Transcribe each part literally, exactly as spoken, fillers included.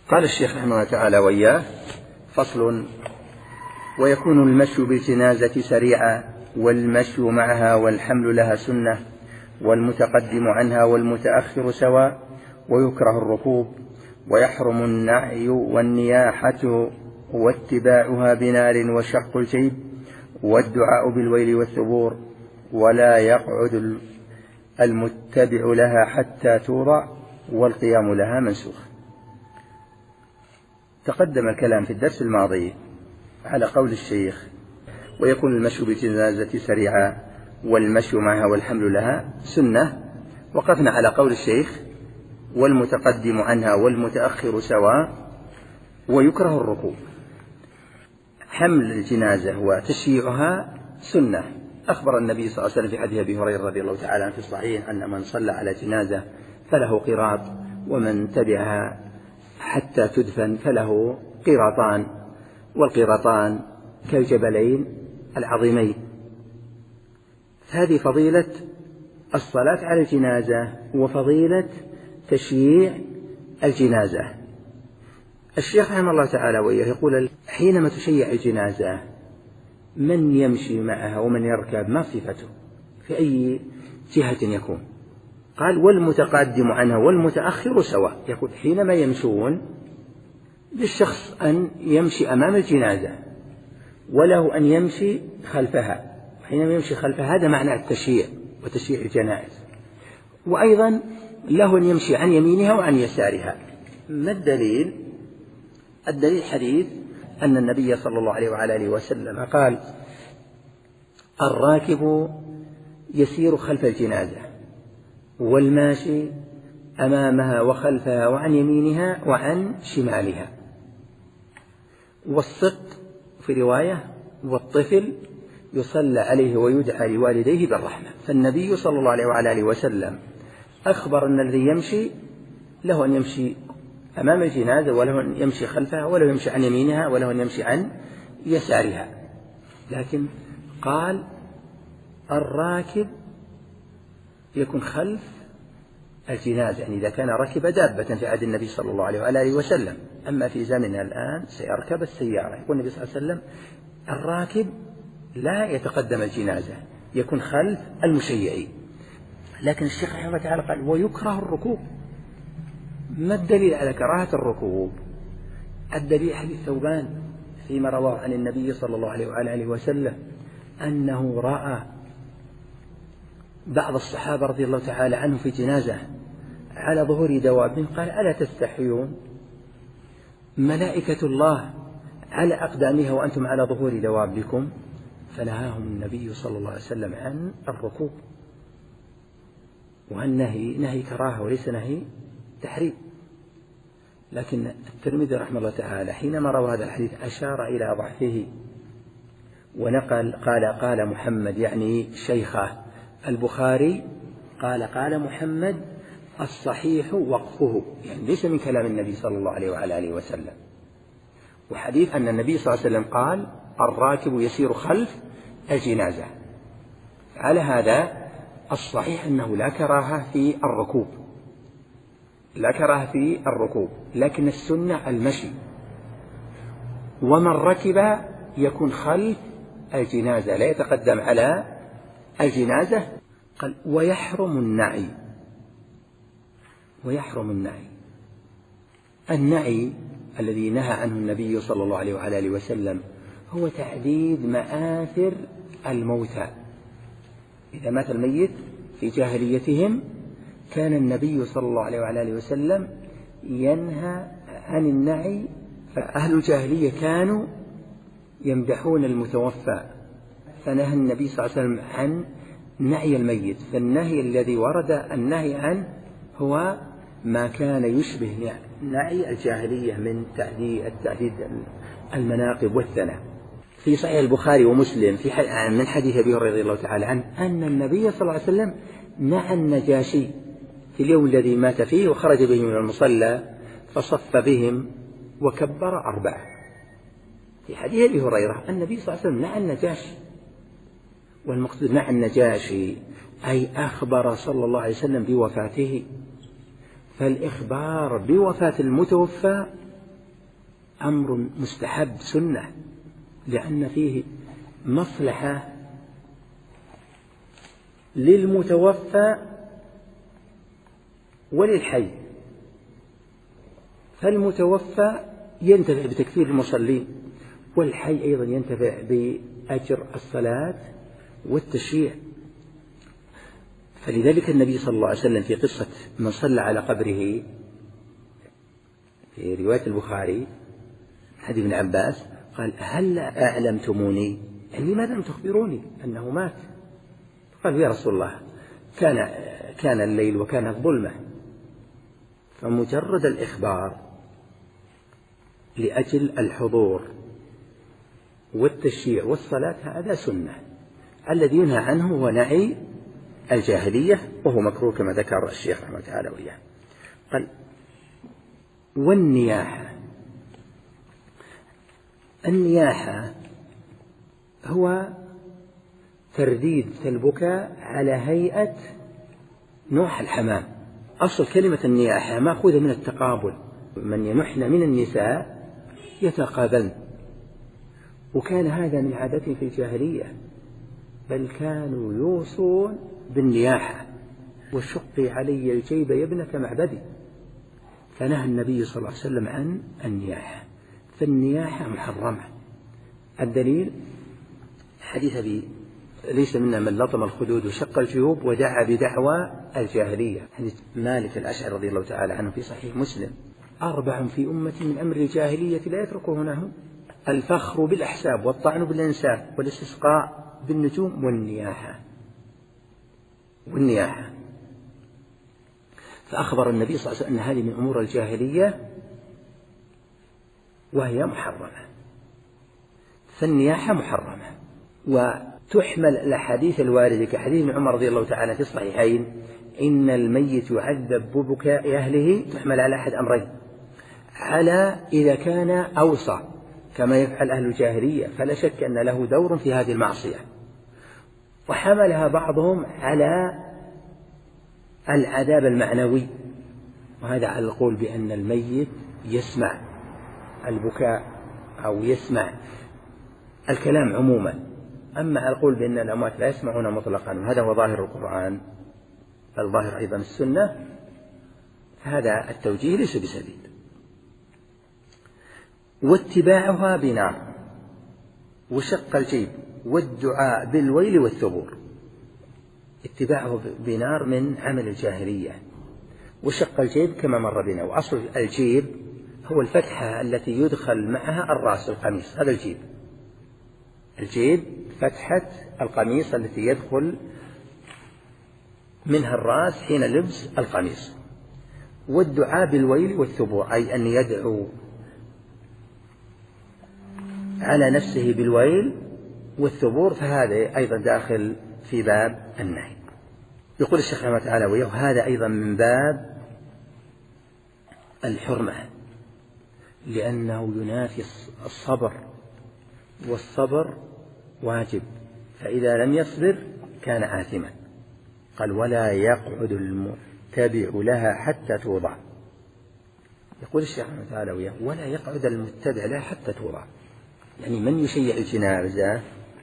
قال الشيخ رحمه الله تعالى وإياه: فصل: ويكون المشي بالجنازة سريعا، والمشي معها والحمل لها سنة، والمتقدم عنها والمتأخر سواء، ويكره الركوب، ويحرم النعي والنياحة واتباعها بنار وشق الجيب والدعاء بالويل والثبور، ولا يقعد المتبع لها حتى توضع، والقيام لها منسوخ. تقدم الكلام في الدرس الماضي على قول الشيخ: ويكون المشي بالجنازة سريعا، والمشي معها والحمل لها سنة. وقفنا على قول الشيخ: والمتقدم عنها والمتأخر سواء، ويكره الركوب. حمل الجنازة وتشييعها سنة. أخبر النبي صلى الله عليه وسلم في حديث أبي هريرة رضي الله تعالى عنه في الصحيح أن من صلى على جنازة فله قيراط، ومن تبعها حتى تدفن فله قيراطان، والقيراطان كالجبلين العظيمين. هذه فضيلة الصلاة على الجنازة وفضيلة تشييع الجنازة. الشيخ رحمه الله تعالى وإياه يقول: حينما تشيع الجنازة من يمشي معها ومن يركب ما صفته في أي جهة يكون؟ قال: والمتقدم عنها والمتأخر سواء. يقول حينما يمشون للشخص أن يمشي أمام الجنازة، وله أن يمشي خلفها. حينما يمشي خلفها هذا معنى التشييع وتشييع الجنائز، وأيضا له أن يمشي عن يمينها وعن يسارها. ما الدليل؟ الدليل حديث أن النبي صلى الله عليه وعلى آله وسلم قال: الراكب يسير خلف الجنازة، والماشي أمامها وخلفها وعن يمينها وعن شمالها. والصق في رواية: والطفل يصلى عليه ويدعى لوالديه بالرحمة. فالنبي صلى الله عليه وعلى آله وسلم أخبر أن الذي يمشي له أن يمشي أمام الجنازة، وله أن يمشي خلفها، وله يمشي عن يمينها، وله أن يمشي عن يسارها. لكن قال: الراكب يكون خلف الجنازة، يعني إذا كان ركب دابة في عهد النبي صلى الله عليه وآله وسلم. أما في زمننا الآن سيركب السيارة. يقول النبي صلى الله عليه وسلم: الراكب لا يتقدم الجنازة، يكون خلف المشيعين. لكن الشيخ رحمه الله تعالى قال: ويكره الركوب. ما الدليل على كراهة الركوب؟ الدليل حديث ثوبان فيما رواه عن النبي صلى الله عليه وآله وسلم أنه رأى بعض الصحابة رضي الله تعالى عنهم في جنازة على ظهور دواب، قال: ألا تستحيون؟ ملائكة الله على أقدامها وأنتم على ظهور دوابكم. فنهاهم النبي صلى الله عليه وسلم عن الركوب، والنهي نهي كراهة وليس نهي تحريم. لكن الترمذي رحمه الله تعالى حينما روى هذا الحديث أشار إلى ضعفه ونقل قال: قال محمد، يعني شيخه البخاري، قال: قال محمد الصحيح وقفه، يعني ليس من كلام النبي صلى الله عليه وعلى آله وسلم. وحديث أن النبي صلى الله عليه وسلم قال: الراكب يسير خلف الجنازة. على هذا الصحيح أنه لا كراهة في الركوب، لا كراهة في الركوب، لكن السنة المشي. ومن ركب يكون خلف الجنازة، لا يتقدم على الجنازة. قال: ويحرم النعي. ويحرم النعي النعي الذي نهى عنه النبي صلى الله عليه وعلى آله وسلم هو تعديد مآثر الموتى. إذا مات الميت في جاهليتهم كان النبي صلى الله عليه وعلى آله وسلم ينهى عن النعي. فأهل الجاهلية كانوا يمدحون المتوفى، فنهى النبي صلى الله عليه وسلم عن نعي الميت. فالنهي الذي ورد النهي عنه هو ما كان يشبه نعي الجاهلية من تعديد المناقب والثناء. في صحيح البخاري ومسلم في من حديث أبي هريرة رضي الله تعالى عنه أن النبي صلى الله عليه وسلم نعى النجاشي في اليوم الذي مات فيه، وخرج بهم من المصلى فصف بهم وكبر أربعة. في حديث أبي هريرة النبي صلى الله عليه وسلم نعى النجاشي، والمقصود نعى النجاشي أي أخبر صلى الله عليه وسلم بوفاته. فالإخبار بوفاة المتوفى أمر مستحب سنة، لأن فيه مصلحة للمتوفى وللحي. فالمتوفى ينتفع بتكثير المصلين، والحي أيضا ينتفع بأجر الصلاة والتشييع. فلذلك النبي صلى الله عليه وسلم في قصة من صلى على قبره في رواية البخاري حديث ابن عباس قال: هل أعلمتموني؟ يعني لماذا لم تخبروني أنه مات؟ قال: يا رسول الله، كان كان الليل وكان الظلمة. فمجرد الإخبار لأجل الحضور والتشييع والصلاة هذا سنة. الذي ينهى عنه هو نعي الجاهلية، وهو مكروه كما ذكر الشيخ رحمه الله تعالى وإياه. قال: والنياحة. النياحة هو ترديد البكاء على هيئة نوح الحمام. أصل كلمة النياحة مأخوذة من التقابل، من ينحن من النساء يتقابلن، وكان هذا من عادتهم في الجاهلية، بل كانوا يوصون بالنياحة: وشقي علي الجيب يا ابنة معبدي. فنهى النبي صلى الله عليه وسلم عن النياحة، فالنياحة محرمة. الدليل حديث أبي ليس منا من لطم الخدود وشق الجيوب ودعا بدعوى الجاهلية، حديث مالك الأشعري رضي الله تعالى عنه في صحيح مسلم: أربع في أمتي من أمر الجاهلية لا يتركونهم: الفخر بالأحساب، والطعن بالأنساب، والاستسقاء بالنجوم، والنياحة. والنياحة فأخبر النبي صلى الله عليه وسلم أن هذه من أمور الجاهلية وهي محرمة، فالنياحة محرمة. وتحمل الأحاديث الواردة كحديث ابن عمر رضي الله تعالى في الصحيحين: إن الميت يعذب ببكاء أهله، تحمل على أحد أمرين: على إذا كان أوصى كما يفعل أهل الجاهلية، فلا شك أن له دور في هذه المعصية. وحملها بعضهم على العذاب المعنوي، وهذا على القول بأن الميت يسمع البكاء أو يسمع الكلام عموما. أما على القول بأن الأموات لا يسمعون مطلقا، وهذا هو ظاهر القرآن، الظاهر أيضا السنة، فهذا التوجيه ليس بسديد. واتباعها بنار، وشق الجيب، والدعاء بالويل والثبور. اتباعه بنار من عمل الجاهلية. وشق الجيب كما مر بنا، وأصل الجيب هو الفتحة التي يدخل معها الرأس، القميص، هذا الجيب. الجيب فتحة القميص التي يدخل منها الرأس حين لبس القميص. والدعاء بالويل والثبور، أي أن يدعو على نفسه بالويل والثبور، فهذا أيضا داخل في باب النهي. يقول الشيخ رحمه الله تعالى وياه: هذا أيضا من باب الحرمة، لأنه ينافي الصبر، والصبر واجب، فإذا لم يصبر كان آثما. قال: ولا يقعد المتبع لها حتى توضع. يقول الشيخ رحمه الله تعالى وياه: ولا يقعد المتبع لها حتى توضع، يعني من يشيع الجنازة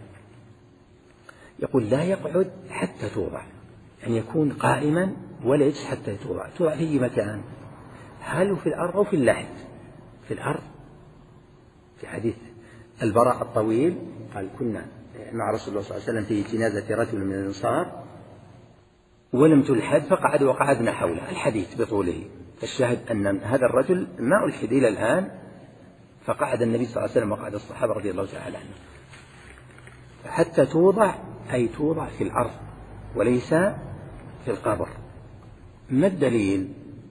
يقول لا يقعد حتى توضع، يعني يكون قائما ولا يجلس حتى توضع. توضع في مكان، هل في الأرض أو في اللحد؟ في الأرض. في حديث البراء الطويل قال: كنا مع رسول الله صلى الله عليه وسلم في جنازة رجل من الأنصار ولم تلحد فقعد وقعدنا حوله، الحديث بطوله. فالشاهد أن هذا الرجل ما ألحد إلى الآن، فقعد النبي صلى الله عليه وسلم وقعد الصحابة رضي الله تعالى عنهم. حتى توضع أي توضع في الأرض وليس في القبر. ما الدليل؟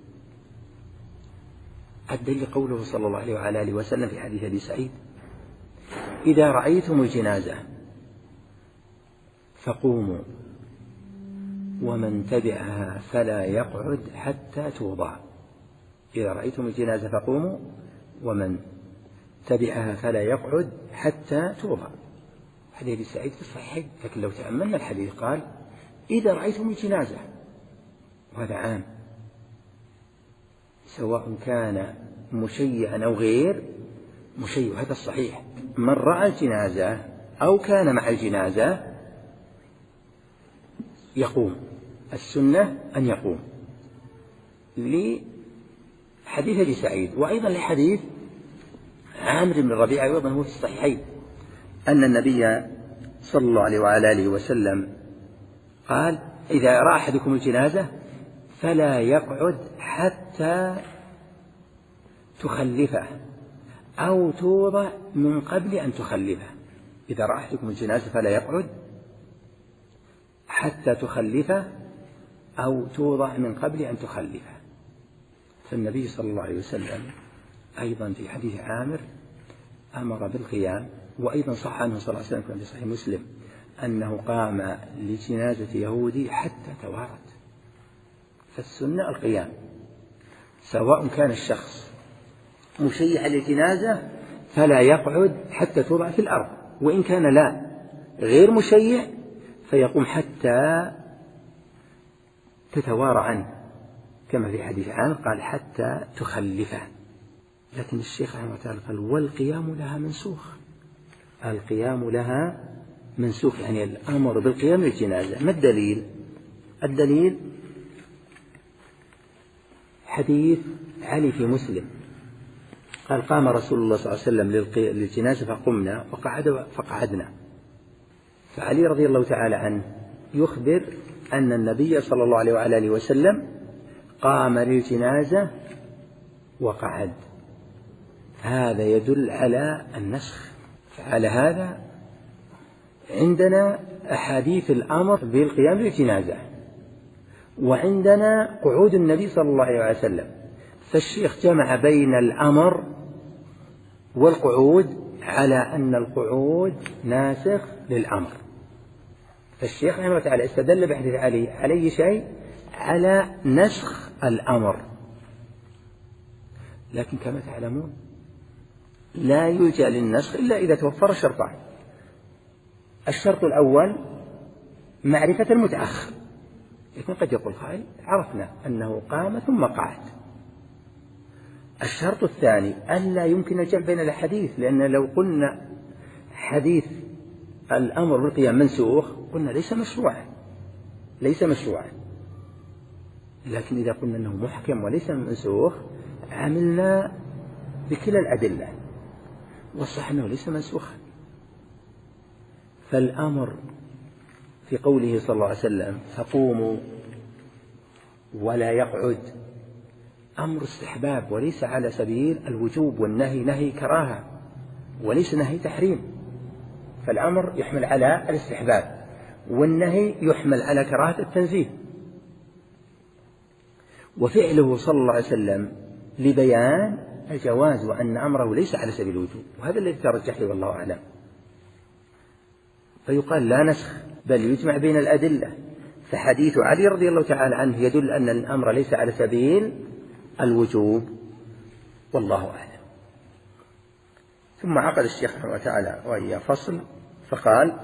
الدليل قوله صلى الله عليه وعلى آله وسلم في حديث أبي سعيد: إذا رأيتم الجنازة فقوموا، ومن تبعها فلا يقعد حتى توضع. إذا رأيتم الجنازة فقوموا، ومن تبعها فلا يقعد حتى توضع. حديث أبي سعيد في الصحيح، لكن لو تأملنا الحديث قال: إذا رأيتم الجنازة، وهذا عام، سواء كان مشيعا أو غير، مشيع، هذا الصحيح. من رأى الجنازة أو كان مع الجنازة يقوم، السنة أن يقوم، لحديث أبي سعيد، وأيضا لحديث عامر بن الربيع أيضا هو في الصحيحين أن النبي صلى الله عليه وعلى آله وسلم قال: إذا رأى أحدكم الجنازة فلا يقعد حتى تخلفه أو توضع من قبل أن تخلفه. إذا رأى أحدكم الجنازة فلا يقعد حتى تخلفه أو توضع من قبل أن تخلفه. فالنبي صلى الله عليه وسلم أيضا في حديث عامر أمر بالقيام، وأيضا صح عنه صلى الله عليه وسلم في صحيح مسلم أنه قام لجنازة يهودي حتى توارت. فالسنة القيام، سواء كان الشخص مشيعا للجنازة فلا يقعد حتى توضع في الأرض، وإن كان لا غير مشيع فيقوم حتى تتوارى عنه، كما في حديث عامر قال: حتى تخلفه. لكن الشيخ رحمه الله تعالى قال: والقيام لها منسوخ. القيام لها منسوخ، يعني الأمر بالقيام للجنازة. ما الدليل؟ الدليل حديث علي في مسلم قال: قام رسول الله صلى الله عليه وسلم للجنازة فقمنا وقعد فقعدنا. فعلي رضي الله تعالى عنه يخبر أن النبي صلى الله عليه وعلى آله وسلم قام للجنازة وقعد. هذا يدل على النسخ. فعلى هذا عندنا أحاديث الأمر بالقيام للجنازة، وعندنا قعود النبي صلى الله عليه وسلم. فالشيخ جمع بين الأمر والقعود على أن القعود ناسخ للأمر. فالشيخ رحمه الله تعالى استدل بحديث علي علي شيء على نسخ الأمر. لكن كما تعلمون لا يلجأ للنسخ إلا إذا توفر شرطان. الشرط الأول معرفة المتأخر، لكن قد يقول قائل: عرفنا أنه قام ثم قعد. الشرط الثاني ألا يمكن الجمع بين الحديث، لأن لو قلنا حديث الأمر بالقيام منسوخ قلنا ليس مشروعا ليس مشروعا لكن إذا قلنا أنه محكم وليس منسوخ عملنا بكلا الأدلة، والصح أنه ليس منسوخا. فالأمر في قوله صلى الله عليه وسلم: فقوموا ولا يقعد، أمر استحباب وليس على سبيل الوجوب، والنهي نهي كراهة وليس نهي تحريم. فالأمر يحمل على الاستحباب، والنهي يحمل على كراهة التنزيه. وفعله صلى الله عليه وسلم لبيان الجواز، وأن أمره ليس على سبيل الوجوب، وهذا الذي ترجح لي والله أعلم. فيقال لا نسخ، بل يجمع بين الأدلة. فحديث علي رضي الله تعالى عنه يدل أن الأمر ليس على سبيل الوجوب، والله أعلم. ثم عقد الشيخ رحمه الله تعالى وهي فصل فقال: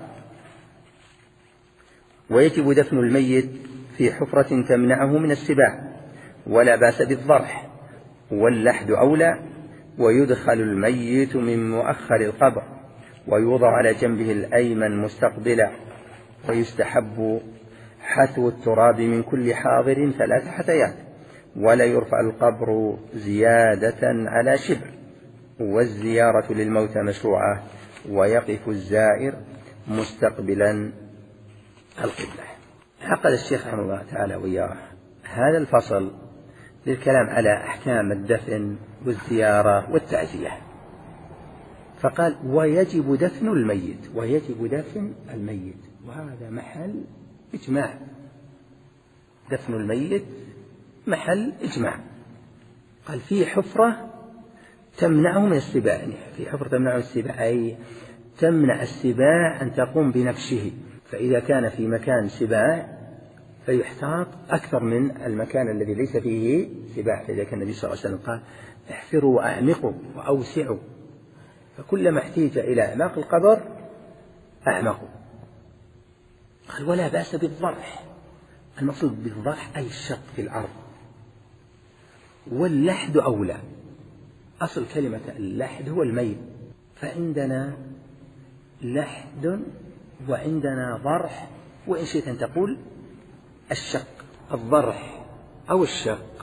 ويجب دفن الميت في حفرة تمنعه من السباع، ولا بأس بالضرح، واللحد أولى، ويدخل الميت من مؤخر القبر، ويوضع على جنبه الأيمن مستقبلا، ويستحب حثو التراب من كل حاضر ثلاث حثيات، ولا يرفع القبر زيادة على شبر، والزيارة للموتى مشروعة، ويقف الزائر مستقبلا القبلة. عقد الشيخ رحمه الله تعالى وإياه هذا الفصل للكلام على أحكام الدفن والزيارة والتعزية، فقال: ويجب دفن الميت. ويجب دفن الميت، وهذا محل إجماع. دفن الميت محل إجماع. قال: في حفرة تمنعه من السباع، يعني في حفرة تمنعه من السباع أي تمنع السباع أن تقوم بنفشه. فإذا كان في مكان سباع فيحتاط أكثر من المكان الذي ليس فيه سباع. فإذا كان النبي صلى الله عليه وسلم قال: احفروا وأعمقوا وأوسعوا، فكلما احتيج إلى أعماق القبر أعمقوا. قال: ولا بأس بالضرح. المقصود بالضرح أي الشق في الأرض. واللحد أولى. أصل كلمة اللحد هو الميل، فعندنا لحد وعندنا ضرح، وإن شئت أن تقول الشق. الضرح أو الشق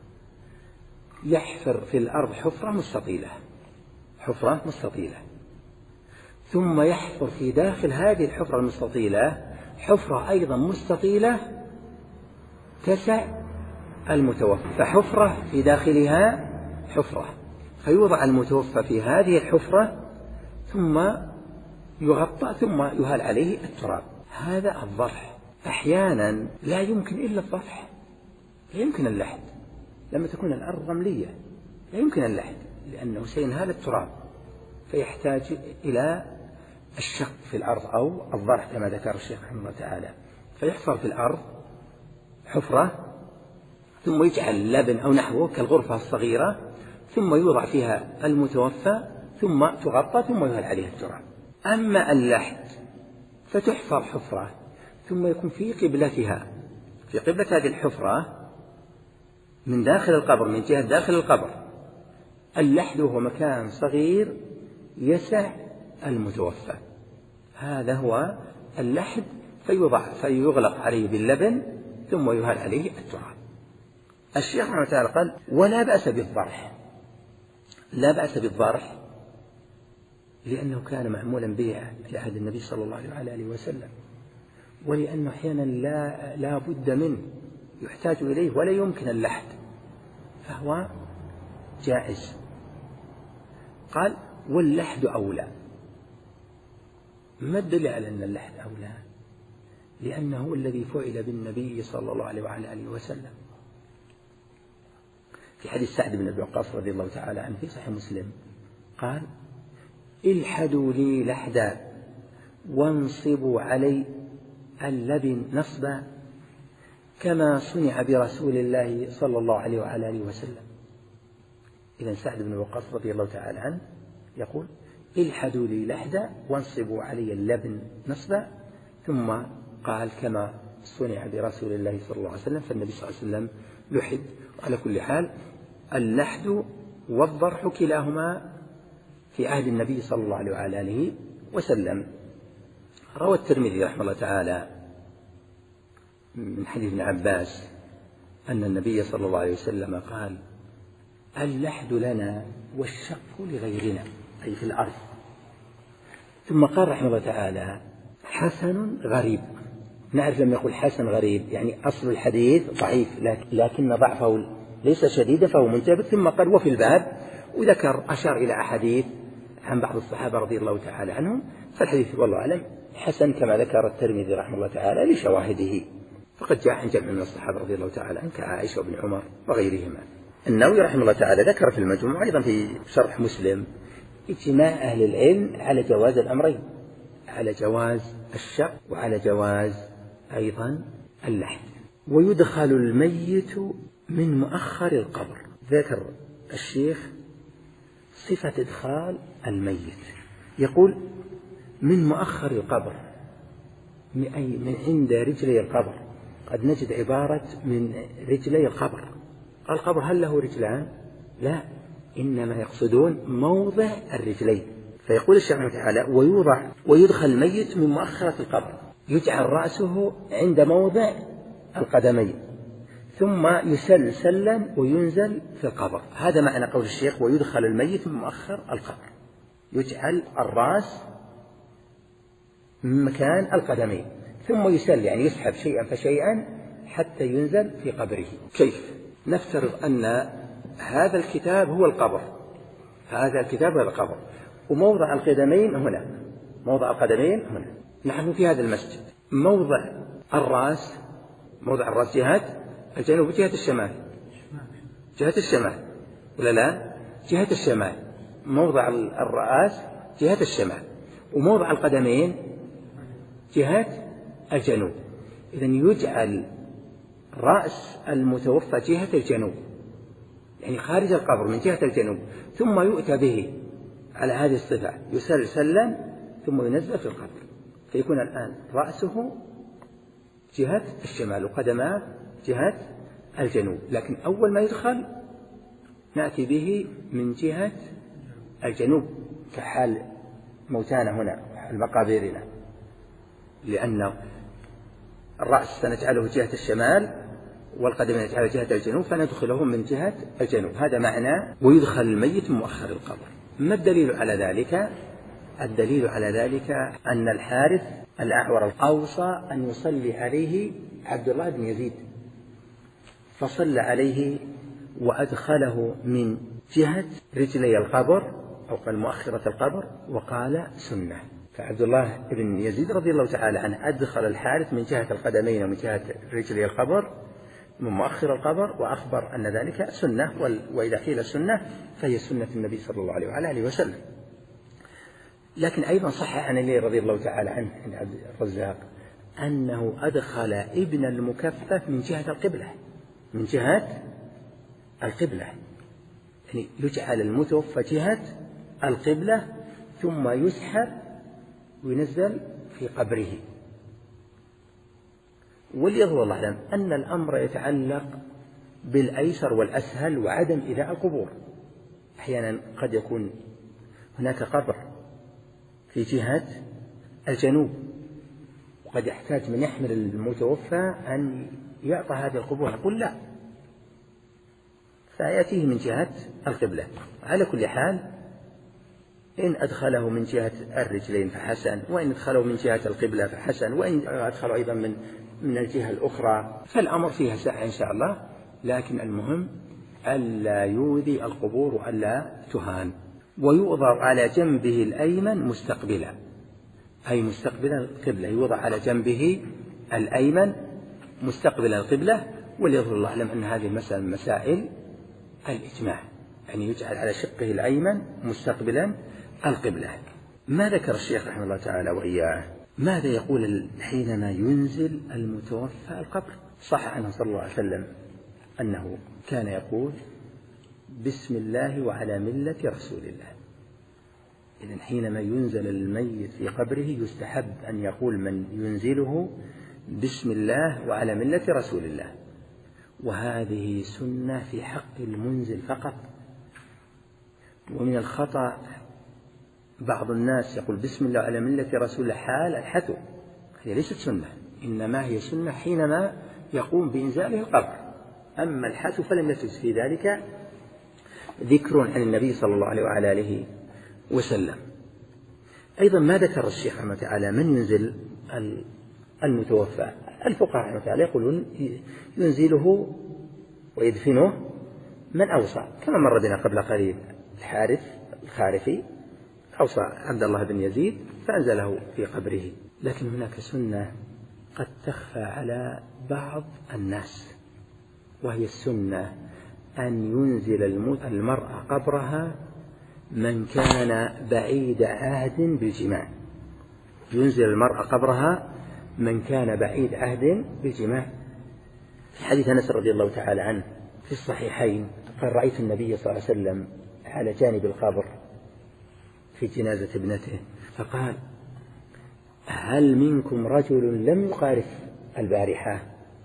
يحفر في الأرض حفرة مستطيلة، حفرة مستطيلة، ثم يحفر في داخل هذه الحفرة المستطيلة حفرة أيضا مستطيلة تسع المتوفى، فحفرة في داخلها حفرة، فيوضع المتوفى في هذه الحفرة ثم يغطى ثم يهال عليه التراب. هذا الضرح. أحيانا لا يمكن إلا الضرح، لا يمكن اللحد لما تكون الأرض رملية، لا يمكن اللحد لأنه سينهال التراب، فيحتاج إلى الشق في الأرض أو الضرح كما ذكر الشيخ رحمه الله تعالى. فيحفر في الأرض حفرة ثم يجعل لبن أو نحوه كالغرفة الصغيرة، ثم يوضع فيها المتوفى ثم تغطى ثم يهال عليه التراب. أما اللحد فتحفر حفرة ثم يكون في قبلتها، في قبلة هذه الحفرة من داخل القبر، من جهة داخل القبر، اللحد هو مكان صغير يسع المتوفى، هذا هو اللحد. فيوضع فيغلق عليه باللبن ثم يهال عليه التراب. الشيخ رحمه الله تعالى قال ولا بأس بالضرح، لا بأس بالضرح لأنه كان معمولا به في عهد النبي صلى الله عليه وسلم، ولأنه أحيانا لا, لا بد منه يحتاج إليه ولا يمكن اللحد، فهو جائز. قال واللحد أولى. ما الدليل على أن اللحد أولى؟ لأنه الذي فعل بالنبي صلى الله عليه وعلى آله وسلم. في حديث سعد بن أبي وقاص رضي الله تعالى عنه في صحيح مسلم قال الحدوا لي لحدا وانصبوا علي اللبن نصبا كما صنع برسول الله صلى الله عليه وعلى آله وسلم. إذن سعد بن وقاص رضي الله تعالى عنه يقول الحدوا لي لحدا وانصبوا علي اللبن نصبا، ثم قال كما صنع برسول الله صلى الله عليه وسلم، فالنبي صلى الله عليه وسلم لحد. على كل حال اللحد والضرح كلاهما في عهد النبي صلى الله عليه وعلى آله وسلم. روى الترمذي رحمه الله تعالى من حديث ابن عباس أن النبي صلى الله عليه وسلم قال اللحد لنا والشق لغيرنا، أي في الأرض. ثم قال رحمه الله تعالى حسن غريب. نعرف لما يقول حسن غريب يعني أصل الحديث ضعيف لكن ضعفه ليس شديدا فهو منتبه. ثم قال وفي الباب، وذكر أشار إلى أحاديث عن بعض الصحابة رضي الله تعالى عنهم، فالحديث والله أعلم حسن كما ذكر الترمذي رحمه الله تعالى لشواهده، فقد جاء عن جمع من الصحابة رضي الله تعالى عنهم كعائشة وابن عمر وغيرهما. النووي رحمه الله تعالى ذكر في المجموع أيضا في شرح مسلم اجماع أهل العلم على جواز الأمرين، على جواز الشق وعلى جواز أيضا اللحد. ويدخل الميت من مؤخر القبر. ذكر الشيخ صفة إدخال الميت، يقول من مؤخر القبر، أي من عند رجلي القبر. قد نجد عبارة من رجلي القبر. القبر هل له رجلان؟ لا، إنما يقصدون موضع الرجلين. فيقول الشيخ رحمه الله تعالى ويوضع ويدخل الميت من مؤخرة القبر، يجعل رأسه عند موضع القدمين ثم يسل سلا وينزل في القبر. هذا معنى قول الشيخ ويدخل الميت من مؤخر القبر، يجعل الرأس من مكان القدمين ثم يسل يعني يسحب شيئا فشيئا حتى ينزل في قبره. كيف؟ نفترض أن هذا الكتاب هو القبر، هذا الكتاب هو القبر، وموضع القدمين هنا، موضع القدمين هنا، نحن في هذا المسجد. موضع الرأس، موضع الرأس جهة الجنوب جهة الشمال، جهة الشمال ولا لا؟ جهة الشمال. موضع الرأس جهة الشمال، وموضع القدمين جهة الجنوب. إذن يجعل رأس المتوفى جهة الجنوب، يعني خارج القبر من جهة الجنوب، ثم يؤتى به على هذه الصفة يسل سلا ثم ينزل في القبر، فيكون الآن رأسه جهة الشمال وقدماه جهة الجنوب. لكن أول ما يدخل نأتي به من جهة الجنوب كحال موتانا هنا المقابرنا، لأن الرأس سنجعله جهة الشمال والقدم نجعله جهة الجنوب، فندخلهم من جهة الجنوب. هذا معنى ويدخل الميت من مؤخر القبر. ما الدليل على ذلك؟ الدليل على ذلك أن الحارث الأعور أوصى أن يصلي عليه عبد الله بن يزيد، فصلى عليه وأدخله من جهة رجلي القبر أو قال مؤخرة القبر، وقال سنة. فعبد الله بن يزيد رضي الله تعالى عنه أدخل الحارث من جهة القدمين ومن جهة رجلي القبر من مؤخر القبر، وأخبر أن ذلك سنة، وإذا قيل سنة فهي سنة النبي صلى الله عليه وعلى آله وسلم. لكن أيضا صح عن علي رضي الله تعالى عنه عند عبد الرزاق أنه أدخل ابن المكفف من جهة القبلة، من جهة القبلة، يعني يجعل المتوفى جهة القبلة ثم يسحب وينزل في قبره. وليظهر الله أعلم أن الأمر يتعلق بالأيسر والأسهل وعدم إيذاء القبور. أحيانا قد يكون هناك قبر في جهة الجنوب، وقد يحتاج من يحمل المتوفى أن يعطى هذه القبور، نقول لا، فيأتيه من جهة القبلة. على كل حال إن أدخله من جهة الرجلين فحسن، وإن أدخله من جهة القبلة فحسن، وإن أدخله أيضا من من الجهة الأخرى، فالأمر فيها سعة إن شاء الله. لكن المهم ألا يؤذي القبور وألا تهان. ويوضع على جنبه الأيمن مستقبلا، أي مستقبلا القبلة، يوضع على جنبه الأيمن مستقبلا القبلة. وليظهر الله أعلم أن هذه المسألة من مسائل الإجماع، يعني يجعل على شقه الأيمن مستقبلا القبلة. ما ذكر الشيخ رحمه الله تعالى وإياه ماذا يقول حينما ينزل المتوفى القبر؟ صح عنه صلى الله عليه وسلم أنه كان يقول بسم الله وعلى ملة رسول الله. إذن حينما ينزل الميت في قبره يستحب أن يقول من ينزله بسم الله وعلى ملة رسول الله، وهذه سنة في حق المنزل فقط. ومن الخطأ بعض الناس يقول بسم الله وعلى ملة رسول الله حال الحثو، هي ليست سنة، إنما هي سنة حينما يقوم بإنزاله القبر. أما الحثو فلم يثبت في ذلك ذكر عن النبي صلى الله عليه وعلى آله وسلم. أيضا ما ذكر الشيخ رحمه الله تعالى من ينزل المتوفى؟ الفقهاء رحمه الله تعالى يقولون ينزله ويدفنه من أوصى، كما مر بنا قبل قليل الحارث الخارفي أوصى عبد الله بن يزيد فأنزله في قبره. لكن هناك سنة قد تخفى على بعض الناس، وهي السنة أن ينزل المرأة قبرها من كان بعيد عهد بالجماع. ينزل المرأة قبرها من كان بعيد عهد بالجماع. في حديث أنس رضي الله تعالى عنه في الصحيحين قال رأيت النبي صلى الله عليه وسلم على جانب القبر في جنازة ابنته، فقال هل منكم رجل لم يقارف البارحة؟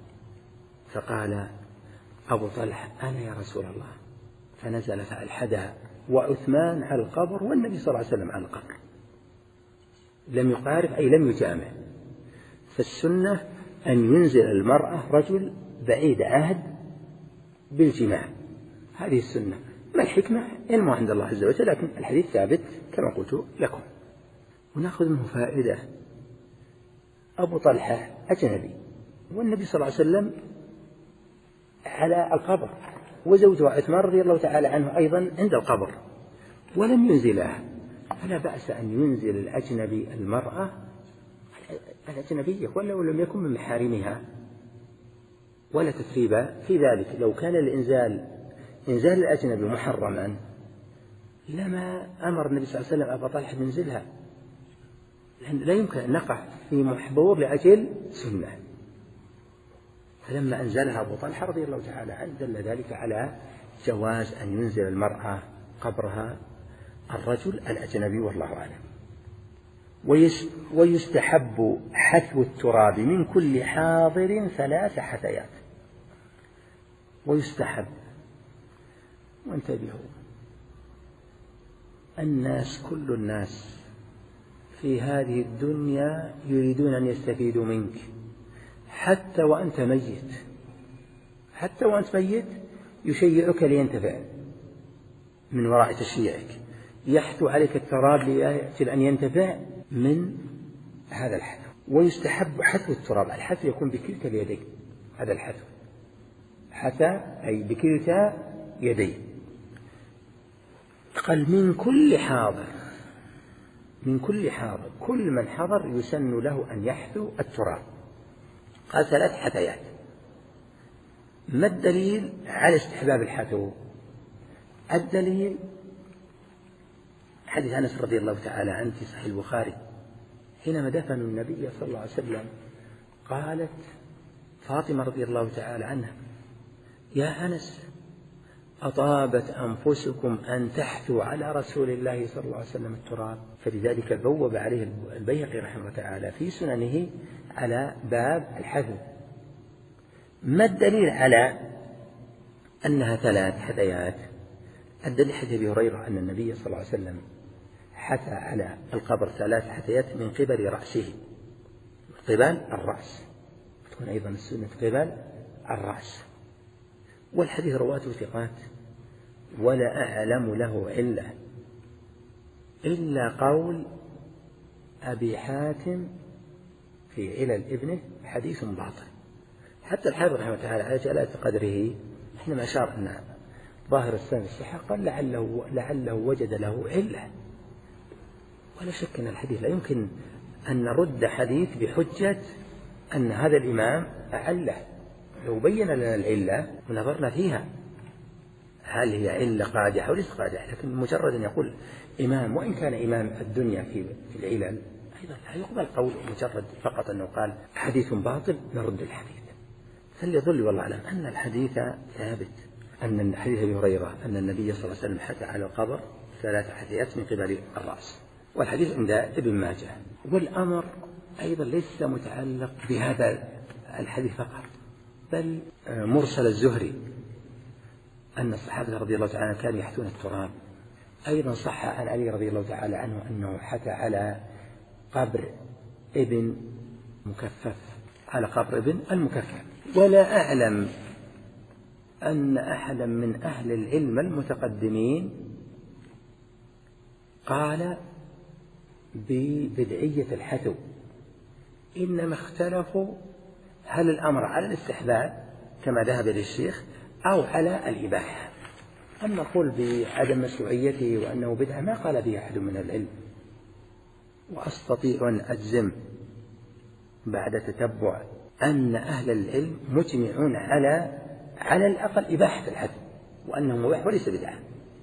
فقال أبو طلحة أنا يا رسول الله، فنزل فألحدها وعثمان على القبر والنبي صلى الله عليه وسلم على القبر. لم يقارف أي لم يجامع. فالسنة أن ينزل المرأة رجل بعيد عهد بالجماع، هذه السنة. ما الحكمة؟ علمه عند الله عز وجل، لكن الحديث ثابت كما قلت لكم. ونأخذ منه فائدة. أبو طلحة أجنبي والنبي صلى الله عليه وسلم على القبر، وزوجه عثمان رضي الله تعالى عنه أيضا عند القبر ولم ينزلها، فلا بأس أن ينزل الأجنبي المرأة الأجنبية ولو لم يكن من محارمها، ولا تثريب في ذلك. لو كان الإنزال إنزال الأجنبي محرما لما أمر النبي صلى الله عليه وسلم أبا طلحة ينزلها، لأن لا يمكن أن نقع في محظور لأجل سنة. فلما أنزلها أبو طلحة رضي الله تعالى عنه دل ذلك على جواز أن ينزل المرأة قبرها الرجل الأجنبي والله أعلم. ويستحب حثو التراب من كل حاضر ثلاث حثيات. ويستحب وانتبهوا، الناس كل الناس في هذه الدنيا يريدون أن يستفيدوا منك حتى وأنت ميت، حتى وأنت ميت يشيعك لينتفع من وراء تشييعك، يحثو عليك التراب لأجل أن ينتفع من هذا الحثو. ويستحب حثو التراب، الحثو يكون بكلتا اليدين، هذا الحثو حثى أي بكلتا يديه. قال من كل حاضر، من كل حاضر، كل من حضر يسن له أن يحثو التراب. قال ثلاث حثيات. ما الدليل على استحباب الحثو؟ الدليل حديث أنس رضي الله تعالى عنه في صحيح البخاري حينما دفنوا النبي صلى الله عليه وسلم، قالت فاطمة رضي الله تعالى عنها: يا أنس، أطابت أنفسكم أن تحثوا على رسول الله صلى الله عليه وسلم التراب. فلذلك بوب عليه البيهقي رحمه الله تعالى في سننه على باب الحثو. ما الدليل على أنها ثلاث حثيات؟ الدليل حديث أبي هريرة أن النبي صلى الله عليه وسلم حثى على القبر ثلاث حثيات من قبل رأسه، قبل الرأس، تكون أيضا السنة قبل الرأس. والحديث رواته ثقات، ولا أعلم له إلا إلا قول أبي حاتم في علل ابنه حديث باطل. حتى الحافظ رحمه الله تعالى على جلالة قدره حينما أشار أن ظاهر السنة الصحة قال لعله, لعله وجد له علة. ولا شك أن الحديث لا يمكن أن نرد حديث بحجة أن هذا الإمام أعله. لو بين لنا العلة ونظرنا فيها هل هي علة قادحة أو ليس قادحة، لكن مجرد أن يقول إمام وإن كان إمام الدنيا في العلل أيضا لا يقبل قول مجرد فقط أنه قال حديث باطل نرد الحديث. فليظل والله أعلم أن الحديث ثابت، أن حديث أبي هريرة أن النبي صلى الله عليه وسلم حثى على القبر ثلاث حثيات من قبل الرأس، والحديث عند ابن ماجه. والأمر أيضا ليس متعلق بهذا الحديث فقط، بل مرسل الزهري أن الصحابة رضي الله تعالى كانوا يحثون التراب. أيضا صح عن علي رضي الله تعالى عنه أنه حثى على قبر ابن مكفف، على قبر ابن المكفف. ولا أعلم أن أحدا من أهل العلم المتقدمين قال ببدعية الحثو، إنما اختلفوا هل الأمر على الاستحباب كما ذهب إليه الشيخ أو على الإباحة. أما قول بعدم مشروعيته وأنه بدعة ما قال به أحد من العلم. وأستطيع أن أجزم بعد تتبع أن أهل العلم مجمعون على على الأقل إباحة الحثو، وأنه مباح وليس بدعة.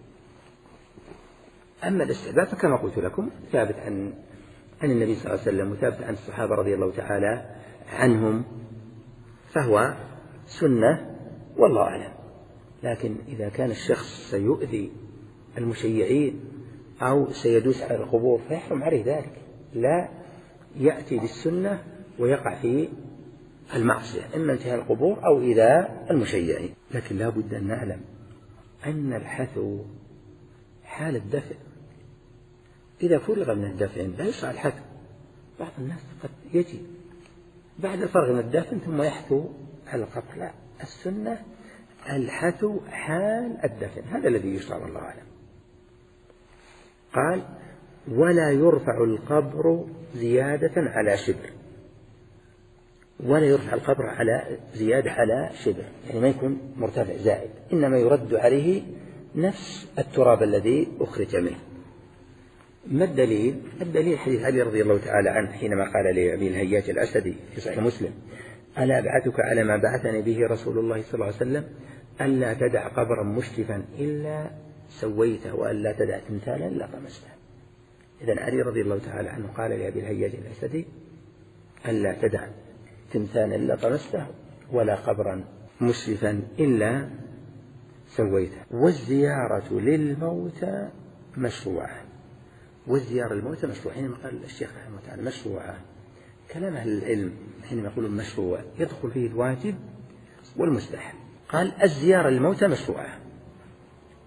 أما الاستحباب فكما قلت لكم ثابت عن عن النبي صلى الله عليه وسلم وثابت عن الصحابة رضي الله تعالى عنهم، فهو سنة والله أعلم. لكن إذا كان الشخص سيؤذي المشيعين أو سيدوس على القبور فيحرم عليه ذلك، لا يأتي بالسنة ويقع في المعصية، إما انتهاء القبور أو إذا المشيعين. لكن لا بد أن نعلم أن الحثو حال الدفع، إذا فرغ من الدفع لا يشرع الحثو. بعض الناس قد يجي بعد الفرغ من الدفن ثم يحثو على القبر، لا، السنة الحثو حال الدفن، هذا الذي يشرع والله أعلم. قال ولا يرفع القبر زيادة على شبر، ولا يرفع القبر على زيادة على شبر، يعني ما يكون مرتفع زائد، إنما يرد عليه نفس التراب الذي أخرج منه. ما الدليل؟ الدليل حديث علي رضي الله تعالى عنه حينما قال لأبي الهياج الأسدي في صحيح مسلم: ألا أبعثك على ما بعثني به رسول الله صلى الله عليه وسلم ألا تدع قبرا مشرفا إلا سويته وألا تدع تمثالا إلا طمسته. إذن علي رضي الله تعالى عنه قال لأبي الهياج الأسدي: ألا تدع تمثالا إلا طمسته ولا قبرا مشرفا إلا سويته. والزيارة للموتى مشروعة، والزيارة للموتى مشروعة. حينما قال الشيخ رحمه الله تعالى مشروعة، كلام أهل العلم حينما يقولون مشروع يدخل فيه الواجب والمستحب. قال الزيارة للموتى مشروعة،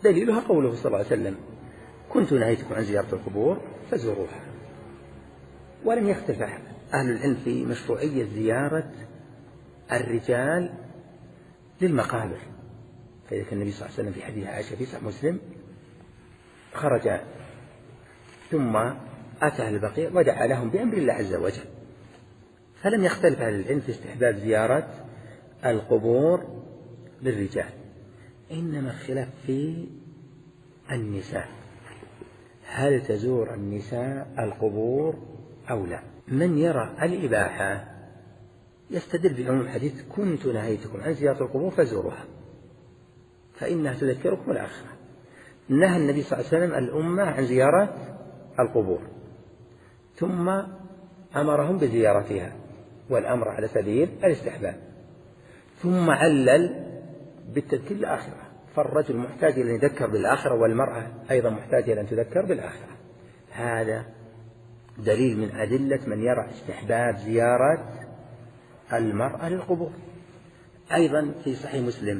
دليلها قوله صلى الله عليه وسلم: كنت نهيتكم عن زيارة القبور فزوروها. ولم يختلف أهل العلم في مشروعية زيارة الرجال للمقابر. فإذا كان النبي صلى الله عليه وسلم في حديث عائشة في صحيح مسلم خرج ثم أتى أهل البقيع ودعا لهم بأمر الله عز وجل، فلم يختلف أهل العلم في استحباب زيارة القبور للرجال، إنما الخلاف في النساء، هل تزور النساء القبور أو لا؟ من يرى الإباحة يستدل بعموم الحديث: كنت نهيتكم عن زيارة القبور فزوروها فإنها تذكركم الآخرة. نهى النبي صلى الله عليه وسلم الأمة عن زيارة القبور ثم أمرهم بزيارتها، والأمر على سبيل الاستحباب، ثم علل بالتذكير الآخرة، فالرجل محتاج إلى أن يذكر بالآخرة، والمرأة أيضا محتاجة إلى أن تذكر بالآخرة. هذا دليل من أدلة من يرى استحباب زيارة المرأة للقبور. أيضا في صحيح مسلم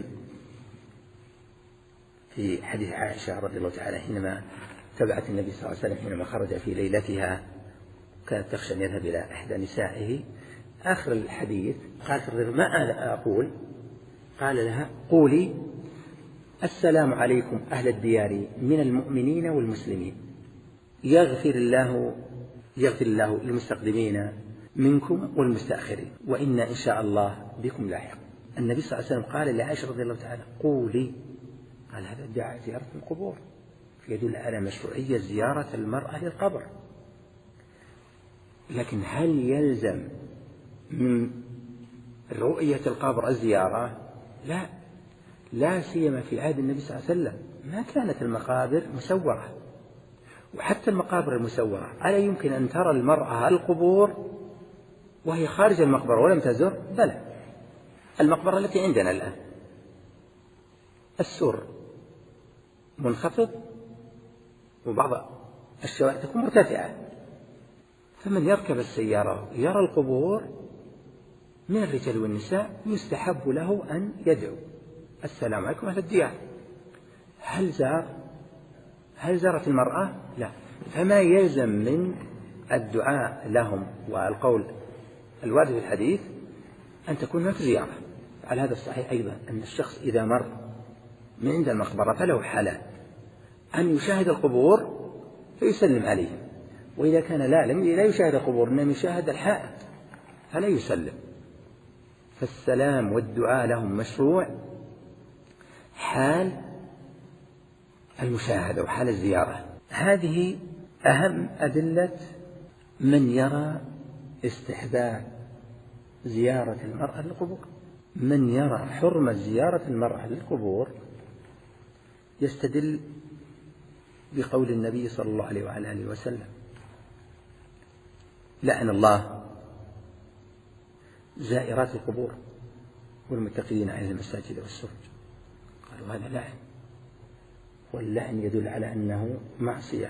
في حديث عائشة رضي الله تعالى حينما تبعت النبي صلى الله عليه وسلم حينما خرج في ليلتها كانت تخشى أن يذهب إلى إحدى نسائه، آخر الحديث قالت: ما أقول؟ قال لها: قولي: السلام عليكم أهل الديار من المؤمنين والمسلمين، يغفر الله يغفر الله للمستقدمين منكم والمستأخرين، وإنا إن شاء الله بكم لاحق. النبي صلى الله عليه وسلم قال لعائشة رضي الله تعالى: قولي. قال هذا دعاء زيارة القبور، يدل على مشروعية زيارة المرأة للقبر. لكن هل يلزم من رؤية القبر الزيارة؟ لا، لا سيما في عهد النبي صلى الله عليه وسلم ما كانت المقابر مسورة، وحتى المقابر المسورة ألا يمكن أن ترى المرأة القبور وهي خارج المقبرة ولم تزر؟ بلى، المقبرة التي عندنا الآن السور منخفض وبعض الشوارع تكون مرتفعة، فمن يركب السيارة يرى القبور من الرجال والنساء يستحب له أن يدعو: السلام عليكم أهل الديار. هل زار هل زارت المرأة؟ لا، فما يلزم من الدعاء لهم والقول الوارد في الحديث أن تكون هناك زيارة. على هذا الصحيح أيضا أن الشخص إذا مر من عند المقبرة فله حالة: أن يشاهد القبور فيسلم عليهم، وإذا كان لا لم لا يشاهد القبور إنما يشاهد الحائط فلا يسلم. فالسلام والدعاء لهم مشروع حال المشاهدة وحال الزيارة. هذه أهم أدلة من يرى استحباب زيارة المرأة للقبور. من يرى حرمة زيارة المرأة للقبور يستدل بقول النبي صلى الله عليه وعلى آله وسلم: لعن الله زائرات القبور والمتقين عن المساجد والسرج. قالوا هذا لعن، واللعن يدل على أنه معصية،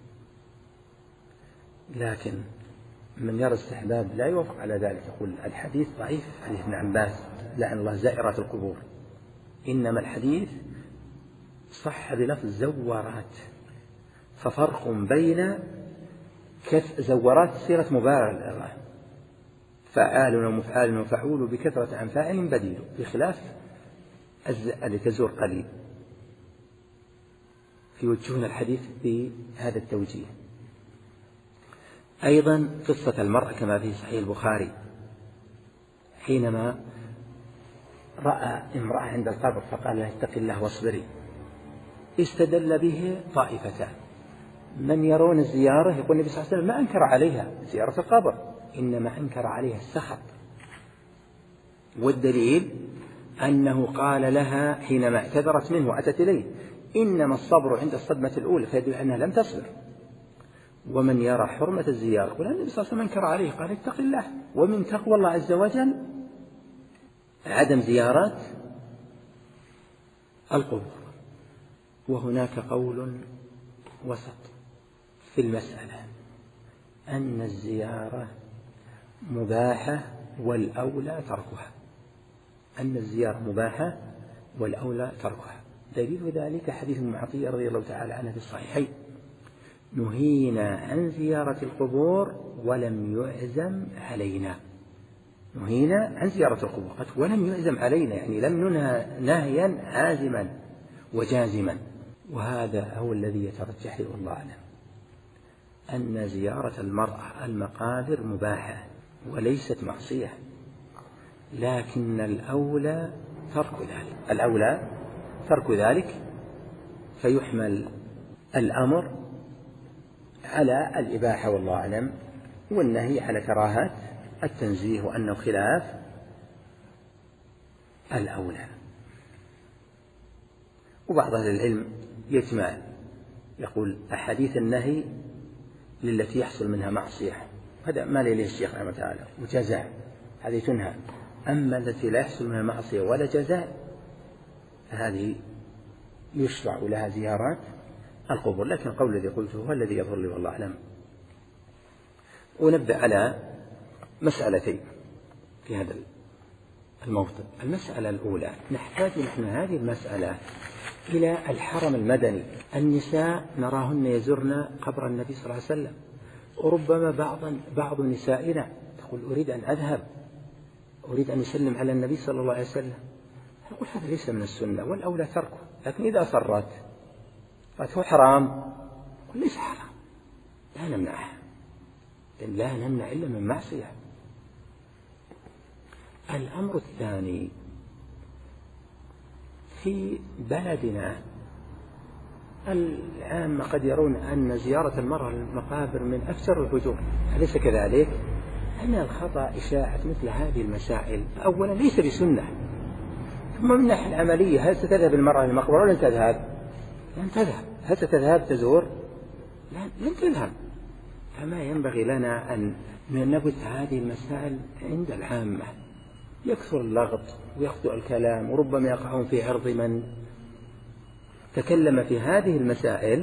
لكن من يرى استحباب لا يوافق على ذلك، يقول الحديث ضعيف، حديث ابن عباس لعن الله زائرات القبور، إنما الحديث صح بلفظ زورات، ففرق بين كف زورات صيغة مبالغة، فعال ومفعال وفعول بكثرة عن فاعل بديل، بخلاف التي تزور قليل. في وجهنا الحديث بهذا التوجيه. أيضا قصة المرأة كما في صحيح البخاري حينما رأى امرأة عند القبر فقال لها: اتق الله واصبري. استدل به طائفتان: من يرون الزيارة يقول النبي صلى الله عليه وسلم ما أنكر عليها زيارة القبر، إنما أنكر عليها السخط، والدليل أنه قال لها حينما اعتذرت منه وأتت إليه: إنما الصبر عند الصدمة الأولى، فيدل أنها لم تصبر. ومن يرى حرمة الزيارة يقول النبي صلى الله عليه وسلم أنكر عليه، قال: اتق الله. ومن تقوى الله عز وجل عدم زيارة القبور. وهناك قول وسط في المسألة أن الزيارة مباحة والأولى تركها، أن الزيارة مباحة والأولى تركها. دليل ذلك حديث ابن عطية رضي الله تعالى عنه في الصحيحين: نهينا عن زيارة القبور ولم يعزم علينا. نهينا عن زيارة القبور ولم يعزم علينا، يعني لم ننهى نهيا عازما وجازما. وهذا هو الذي يترجح لي والله أعلم، أن زيارة المرأة المقابر مباحة وليست معصية، لكن الأولى ترك ذلك، الأولى ترك ذلك، فيحمل الأمر على الإباحة والله أعلم، والنهي على كراهة التنزيه وأنه خلاف الأولى. وبعض أهل العلم يجمع، يقول أحاديث النهي للتي يحصل منها معصية، هذا ما ليه الشيخ رحمه الله تعالى، وجزع هذه تنهى، أما التي لا يحصل منها معصية ولا جزع هذه يشرع لها زيارات القبور. لكن القول الذي قلته هو الذي يظهر لي والله أعلم. ونبدأ على مسألتين في هذا الموطن. المسألة الأولى، نحتاج نحن هذه المسألة إلى الحرم المدني. النساء نراهن يزرن قبر النبي صلى الله عليه وسلم، وربما بعض بعض نسائنا تقول أريد أن أذهب، أريد أن أسلم على النبي صلى الله عليه وسلم. نقول هذا ليس من السنة والأولى تركه، لكن إذا أصرت قالت هو حرام، قل ليس حرام، لا نمنعها، لأن لا نمنع إلا من معصية. الأمر الثاني، في بلدنا العامة قد يرون أن زيارة المرأة للمقابر من أكثر الهجور، أليس كذلك؟ أن الخطأ إشاعة مثل هذه المسائل أولا ليس بسنة، ثم من الناحية العملية هل ستذهب المرأة للمقبرة ولا لن تذهب؟ لن تذهب. هل ستذهب تزور؟ لن تذهب. فما ينبغي لنا أن نبث هذه المسائل عند العامة، يكثر اللغط ويخطئ الكلام، وربما يقعون في عرض من تكلم في هذه المسائل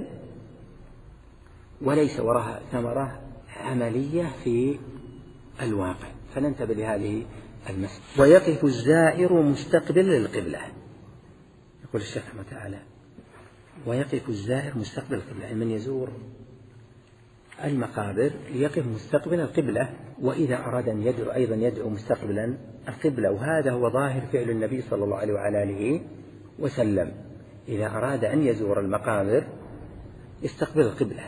وليس وراها ثمرة عملية في الواقع، فننتبه لهذه المسألة. ويقف الزائر مستقبلا للقبلة، يقول الشيخ رحمه الله تعالى: ويقف الزائر مستقبل القبلة، يعني من يزور المقابر يقف مستقبل القبلة، وإذا أراد أن يدعو أيضا يدعو مستقبلا القبلة. وهذا هو ظاهر فعل النبي صلى الله عليه وعلى آله وسلم، إذا أراد أن يزور المقابر يستقبل القبلة.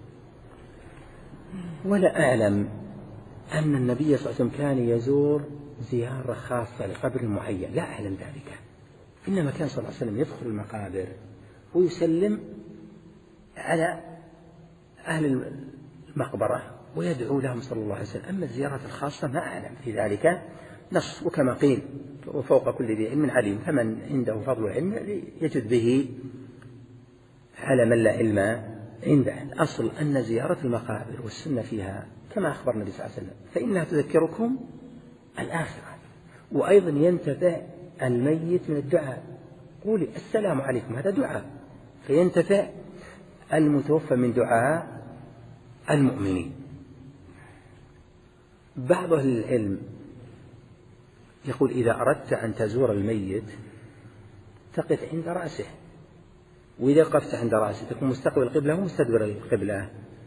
ولا أعلم أن النبي صلى الله عليه وسلم كان يزور زيارة خاصة لقبر معين، لا أعلم ذلك، إنما كان صلى الله عليه وسلم يدخل المقابر ويسلم على أهل المقبرة ويدعو لهم صلى الله عليه وسلم. أما الزيارة الخاصة ما أعلم في ذلك نص، وكما قيل: وفوق كل ذي علم عليم، فمن عنده فضل العلم يجد به على من لا علم عنده. الأصل أن زيارة المقابر والسنة فيها كما أخبر النبي صلى الله عليه وسلم فإنها تذكركم الآخرة، وأيضا ينتفع الميت من الدعاء، قولي السلام عليكم، هذا دعاء، فينتفع المتوفى من دعاء المؤمنين. بعض أهل العلم يقول: إذا أردت أن تزور الميت تقف عند رأسه، وإذا وقفت عند رأسه تكون مستقبل القبلة ومستدبر القبلة،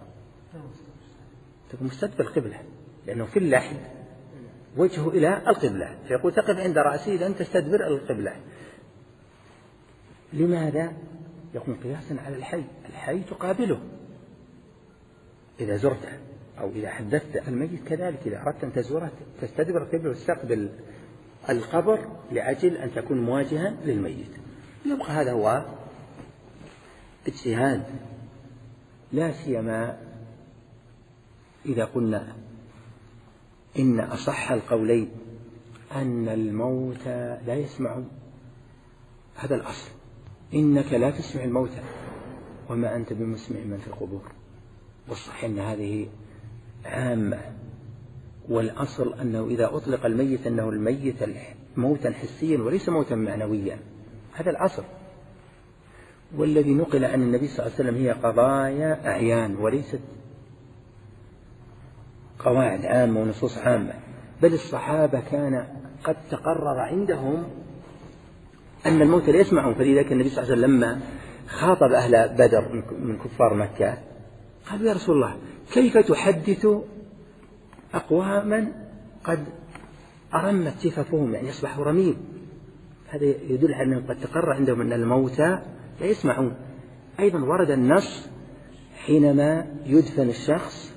تكون مستدبر القبلة، لأنه في اللحد وجهه إلى القبلة، فيقول تقف عند رأسه إذا أنت تستدبر القبلة. لماذا؟ يكون قياسا على الحي، الحي تقابله إذا زرته، أو إذا حدثت الميت كذلك، إذا أردت أن تزوره تستدبر القبلة وتستقبل القبر لأجل أن تكون مواجها للميت. يبقى هذا هو اجتهاد، لا سيما إذا قلنا إن أصح القولين أن الموتى لا يسمعون، هذا الأصل، إنك لا تسمع الموتى وما أنت بمسمع من في القبور، والصحيح أن هذه عامة، والأصل أنه إذا أطلق الميت أنه الميت موتا حسيا وليس موتا معنويا، هذا الأصل. والذي نقل عن النبي صلى الله عليه وسلم هي قضايا أعيان وليست قواعد عامة ونصوص عامة، بل الصحابة كان قد تقرر عندهم أن الموتى لا يسمعون. فلذلك النبي صلى الله عليه وسلم لما خاطب أهل بدر من كفار مكة قالوا: يا رسول الله، كيف تحدث أقواما قد أرمت سففهم، يعني يصبحوا رميم؟ هذا يدل على أنه قد تقرر عندهم أن الموتى لا يسمعون. أيضا ورد النص حينما يدفن الشخص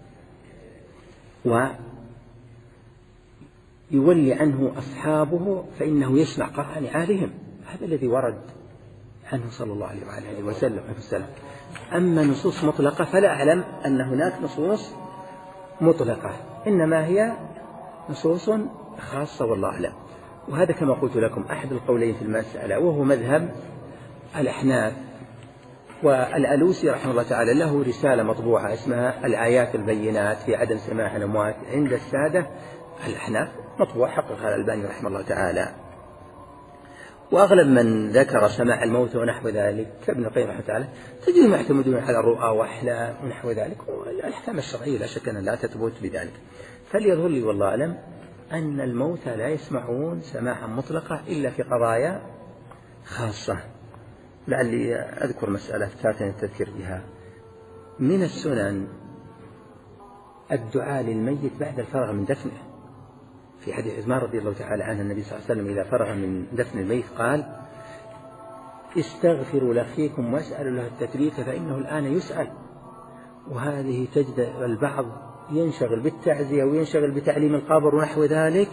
ويولي عنه أصحابه فإنه يسمع قرع نعالهم، هذا الذي ورد عنه صلى الله عليه وعلى آله وسلم. أما نصوص مطلقة فلا أعلم أن هناك نصوص مطلقة، إنما هي نصوص خاصة والله أعلم. وهذا كما قلت لكم أحد القولين في المسألة، وهو مذهب الأحناف. والألوسي رحمه الله تعالى له رسالة مطبوعة اسمها الآيات البينات في عدم سماع الأموات عند السادة الأحناف، مطبوع حققها الألباني رحمه الله تعالى. وأغلب من ذكر سماع الموت ونحو ذلك كابن القيم رحمه الله تعالى تجدهم يعتمدون على الرؤى وأحلام ونحو ذلك، والأحكام الشرعية لا شك أنها لا تثبت بذلك. فليظهر لي والله أعلم أن الموتى لا يسمعون سماعا مطلقة إلا في قضايا خاصة. لعلي أذكر مسألة فاتني التذكير بها. من السنن الدعاء للميت بعد الفراغ من دفنه. في حديث عثمان رضي الله تعالى عنه النبي صلى الله عليه وسلم إذا فرغ من دفن الميت قال: استغفروا لأخيكم واسألوا له التثبيت فإنه الآن يسأل. وهذه تجد البعض ينشغل بالتعزية وينشغل بتعليم القبر ونحو ذلك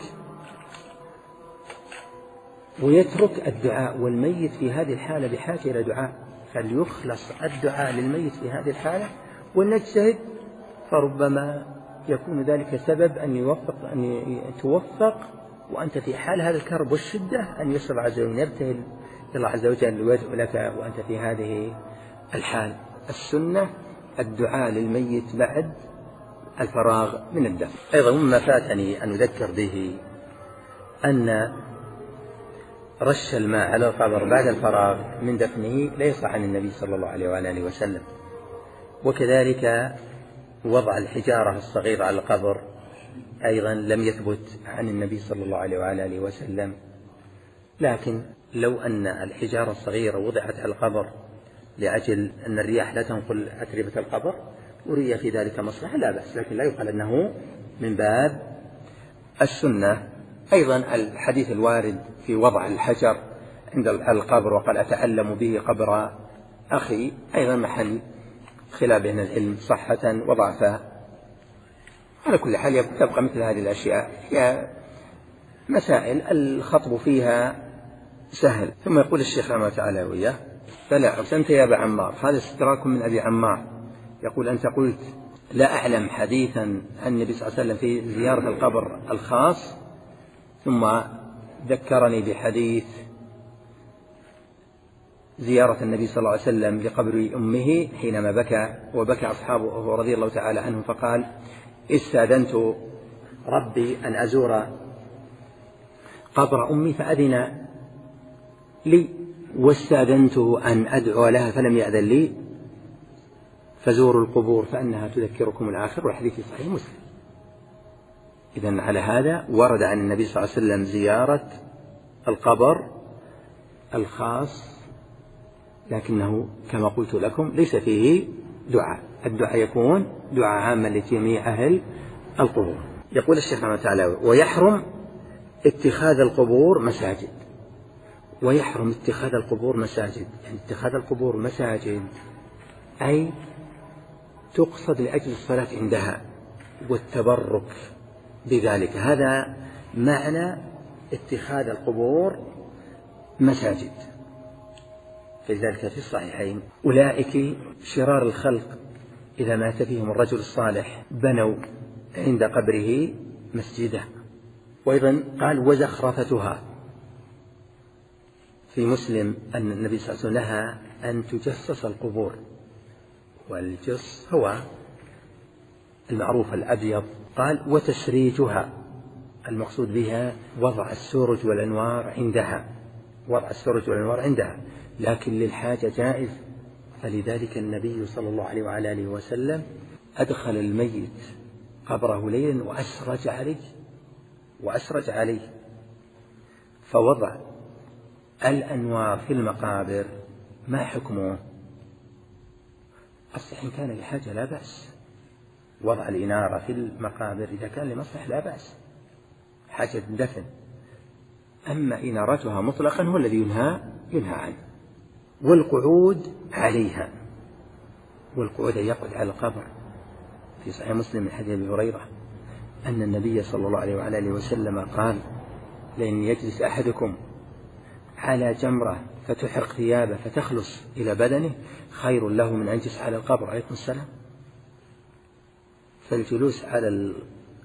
ويترك الدعاء، والميت في هذه الحالة بحاجة إلى دعاء، فليخلص الدعاء للميت في هذه الحالة ونجتهد، فربما يكون ذلك سبب أن يوفق أن توفق وأنت في حال هذا الكرب والشدة أن يصل عز وجل يبتهل الله عز وجل ويدعو لك وأنت في هذه الحال. السنة الدعاء للميت بعد الفراغ من الدفن. أيضا مما فاتني أن أذكر به أن رش الماء على القبر بعد الفراغ من دفنه ليس عن النبي صلى الله عليه وآله وسلم، وكذلك وضع الحجارة الصغيرة على القبر أيضا لم يثبت عن النبي صلى الله عليه وآله وسلم. لكن لو أن الحجارة الصغيرة وضعت على القبر لأجل أن الرياح لا تنقل أتربة القبر وري في ذلك مصلحة لا بأس، لكن لا يقال أنه من باب السنة. أيضا الحديث الوارد في وضع الحجر عند القبر وقال أتعلم به قبر أخي أيضا محل خلاف بين العلم صحة وضعفا. على كل حال تبقى مثل هذه الأشياء هي مسائل الخطب فيها سهل. ثم يقول الشيخ رحمه الله تعالى وإياه: فلا أحسنت يا أبا عمار، هذا استدراك من أبي عمار، يقول: أنت قلت لا أعلم حديثا عن النبي صلى الله عليه وسلم في زيارة القبر الخاص، ثم ذكرني بحديث زيارة النبي صلى الله عليه وسلم لقبر أمه حينما بكى وبكى أصحابه رضي الله تعالى عنهم، فقال: استأذنت ربي أن أزور قبر أمي فأذن لي، واستأذنته أن أدعو لها فلم يأذن لي، فزوروا القبور فإنها تذكركم الآخر، والحديث في صحيح مسلم. إذن على هذا ورد عن النبي صلى الله عليه وسلم زيارة القبر الخاص، لكنه كما قلت لكم ليس فيه دعاء، الدعاء يكون دعاء عاما لجميع أهل القبور. يقول الشيخ رحمه الله تعالى: ويحرم اتخاذ القبور مساجد. ويحرم اتخاذ القبور مساجد، يعني اتخاذ القبور مساجد أي تقصد لأجل الصلاة عندها والتبرك بذلك، هذا معنى اتخاذ القبور مساجد. فلذلك في الصحيحين: أولئك شرار الخلق إذا مات فيهم الرجل الصالح بنوا عند قبره مسجدا. وأيضا قال: وزخرفتها. في مسلم أن النبي صلى الله عليه وسلم نهى أن تجصص القبور، والجص هو المعروف الأبيض. قال: وتسريجها، المقصود بها وضع السرج والأنوار عندها، وضع السرج والأنوار عندها، لكن للحاجة جائز. فلذلك النبي صلى الله عليه وعلى آله وسلم أدخل الميت قبره ليلا وأسرج عليه وأسرج عليه فوضع الأنوار في المقابر ما حكمه؟ أصح إن كان لحاجة لا بأس، وضع الإنارة في المقابر إذا كان لمصلحة لا بأس، حاجة الدفن. أما إنارتها مطلقا هو الذي ينهى ينهى عنه. والقعود عليها، والقعود أن يقعد على القبر. في صحيح مسلم من حديث أبي هريرة أن النبي صلى الله عليه وعلى آله وسلم قال: لأن يجلس أحدكم على جمرة فتحرق ثيابه فتخلص إلى بدنه خير له من أن يجلس على القبر. عليكم السلام. فالجلوس على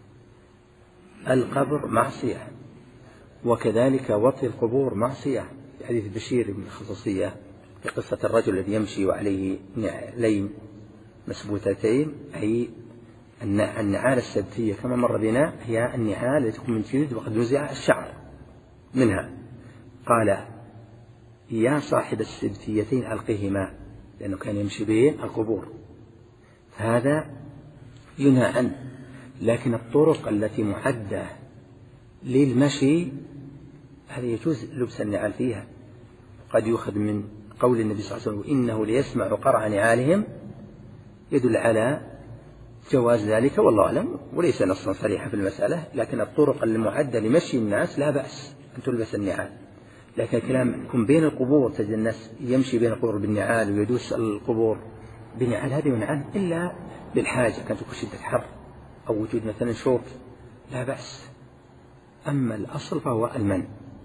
القبر معصية، وكذلك وطي القبور معصية. في حديث بشير بن الخصوصية في قصة الرجل الذي يمشي وعليه نعلين مسبوتتين، أي النعال السبتية كما مر بنا هي النعال التي تكون من جلد وقد نزع الشعر منها. قال: يا صاحب السبتيتين ألقهما، لأنه كان يمشي بين القبور، هذا ينهى عنه. لكن الطرق التي معدة للمشي هذا يجوز لبس النعال فيها. قد يؤخذ من قول النبي صلى الله عليه وسلم: إنه ليسمع قرع نعالهم، يدل على جواز ذلك، والله أعلم، وليس نصا صريحا في المسألة. لكن الطرق المعدة لمشي الناس لا بأس أن تلبس النعال. لكن الكلام يكون بين القبور، تجد الناس يمشي بين القبور بالنعال ويدوس القبور بالنعال، هذا ينهى عنه إلا للحاجة، كانت تكون شدة حر أو وجود مثلا شوك لا بأس. أما الأصل فهو المنع.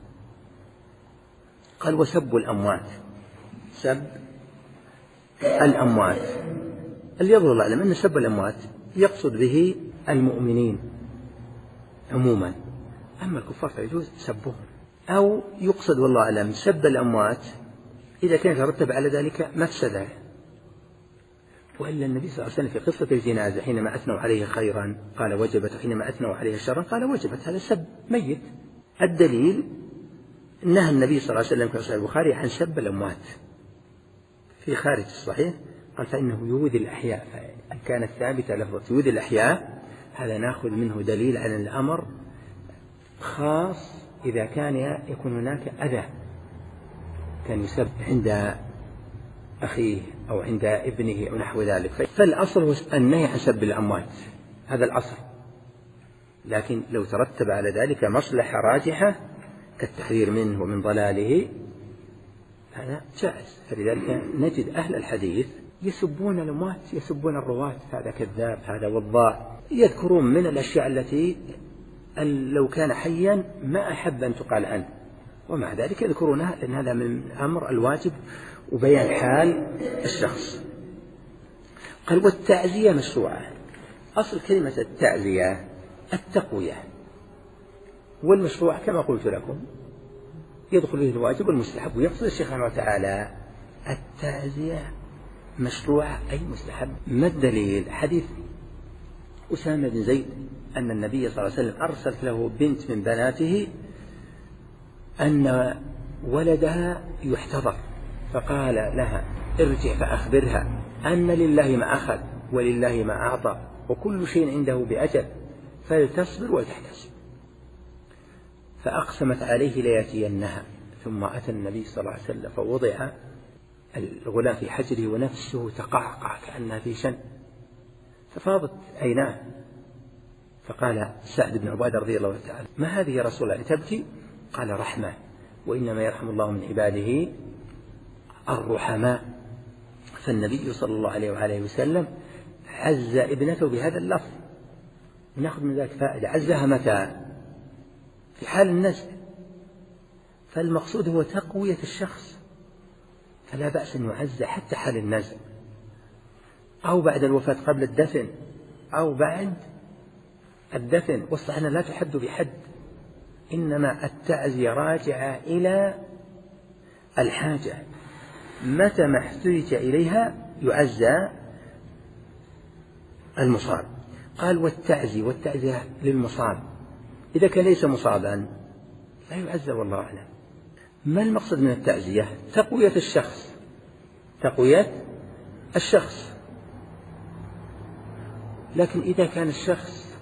قال: وسب الأموات. سب الأموات اللي يظهر العلم أن سب الأموات يقصد به المؤمنين عموما، أما الكفار فيجوز سبهم. أو يقصد والله أعلم سب الأموات إذا كان يترتب على ذلك مفسدة. وإلا النبي صلى الله عليه وسلم في قصة الجنازة حينما أثنوا عليه خيرا قال وجبت، وحينما أثنوا عليه شرا قال وجبت، هذا سب ميت. الدليل نهى النبي صلى الله عليه وسلم في صحيح البخاري عن سب الأموات في خارج الصحيح، قال: فإنه يؤذي الأحياء. فإن كانت ثابتة لفظة يؤذي الأحياء هذا نأخذ منه دليل على الأمر خاص إذا كان يكون هناك أذى، كان يسب عند أخيه أو عند ابنه أو نحو ذلك. فالأصل هو النهي عن سب الأموات، هذا الأصل. لكن لو ترتب على ذلك مصلحة راجحة كالتحذير منه ومن ضلاله هذا جائز. فلذلك نجد أهل الحديث يسبون الأموات، يسبون الرواة، هذا كذاب، هذا وضاع، يذكرون من الأشياء التي لو كان حيا ما أحب أن تقال عنه، ومع ذلك يذكرونها، لأن هذا من أمر الواجب وبيان حال الشخص. قال: والتعزية مشروعة. أصل كلمة التعزية التقوية، والمشروع كما قلت لكم يدخل فيه الواجب والمستحب. ويقصد الشيخ رحمه الله تعالى التعزية مشروعة أي مستحب. ما الدليل؟ حديث أسامة بن زيد أن النبي صلى الله عليه وسلم أرسلت له بنت من بناته أن ولدها يحتضر، فقال لها: ارجع فأخبرها أن لله ما أخذ ولله ما أعطى وكل شيء عنده بأجل فلتصبر ولتحتسب. فأقسمت عليه ليأتينها، ثم أتى النبي صلى الله عليه وسلم فوضع الغلام في حجره ونفسه تقعقع كأنها في شن، ففاضت عيناه. فقال سعد بن عبادة رضي الله تعالى: ما هذه يا رسول الله تبكي؟ قال: رحمة، وإنما يرحم الله من عباده الرحماء. فالنبي صلى الله عليه وآله وسلم عز ابنته بهذا اللفظ. نأخذ من ذلك فائدة. عزها متى؟ في حال النزع. فالمقصود هو تقوية الشخص، فلا بأس أن يعز حتى حال النزع، أو بعد الوفاة قبل الدفن، أو بعد الدفن. والصحيح لا تحد بحد، إنما التعزية راجعة إلى الحاجة، متى ما احتاج إليها يعزى المصاب. قال: والتعزي، والتعزية للمصاب. إذا كان ليس مصابا لا يعزى، والله أعلم. ما المقصد من التعزية؟ تقوية الشخص، تقوية الشخص. لكن إذا كان الشخص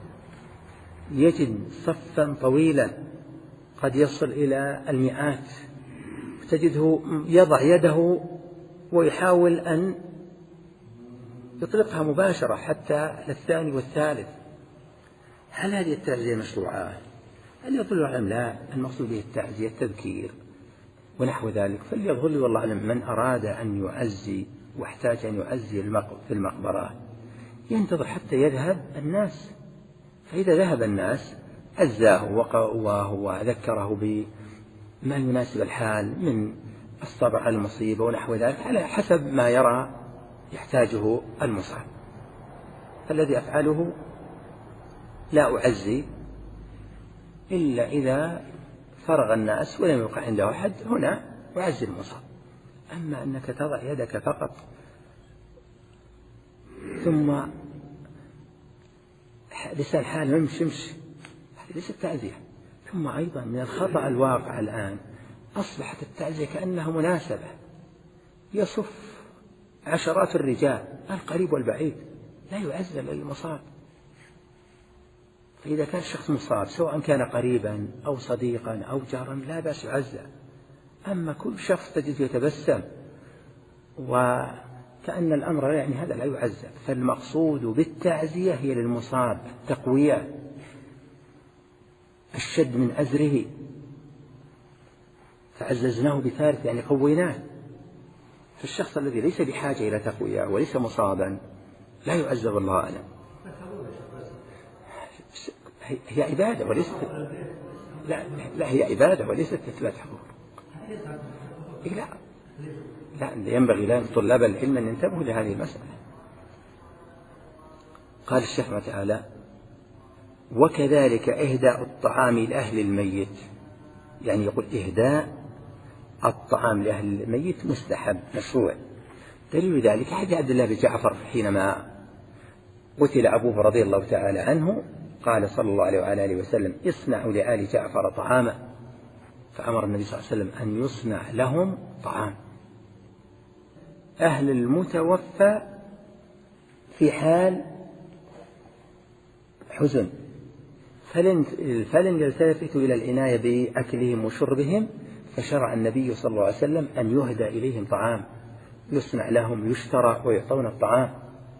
يجد صفا طويلا قد يصل إلى المئات تجده يضع يده ويحاول أن يطلقها مباشرة حتى للثاني والثالث. هل هذه التعزية مشروعة؟ هل يظل العلم لا، المقصود به التعزية التذكير ونحو ذلك. فليظهر لي والله أعلم من أراد أن يعزي واحتاج أن يعزي في المقبرة ينتظر حتى يذهب الناس، فإذا ذهب الناس عزاه وقواه وذكره بما يناسب الحال من الصبر على المصيبة ونحو ذلك على حسب ما يرى يحتاجه المصاب. فالذي أفعله لا أعزي إلا إذا فرغ الناس ولم يبقى عنده أحد، هنا أعزي المصاب. أما أنك تضع يدك فقط ثم لسان حال ممشي مشي، هذه ليست تعزية. ثم أيضا من الخطأ الواقع الآن أصبحت التعزية كأنها مناسبة، يصف عشرات الرجال القريب والبعيد لا يعزى للمصاب. فإذا كان الشخص مصاب سواء كان قريبا أو صديقا أو جارا لا بأس يعزى. أما كل شخص تجد يتبسم وكأن الأمر يعني هذا لا يعزى. فالمقصود بالتعزية هي للمصاب التقوية، الشد من أزره، فعززناه بثالث يعني قويناه. فالشخص الذي ليس بحاجة إلى تقوية وليس مصابا لا يعزى والله أعلم. هي عبادة وليست لا, لا هي عبادة وليست إثبات حضور. لا لا ينبغي لطلاب العلم أن ينتبهوا لهذه المسألة. قال الشيخ تعالى: وكذلك إهداء الطعام لأهل الميت، يعني يقول إهداء الطعام لأهل الميت مستحب مشروع. دليل ذلك حديث عبد الله بن جعفر حينما قتل أبوه رضي الله تعالى عنه قال صلى الله عليه وعلى آله وسلم: اصنعوا لآل جعفر طعاما، فأمر النبي صلى الله عليه وسلم أن يصنع لهم طعام. أهل المتوفى في حال حزن فلن, فلن يلتفتوا إلى العناية بأكلهم وشربهم، فشرع النبي صلى الله عليه وسلم أن يهدى إليهم طعام يصنع لهم يشترى ويعطون الطعام.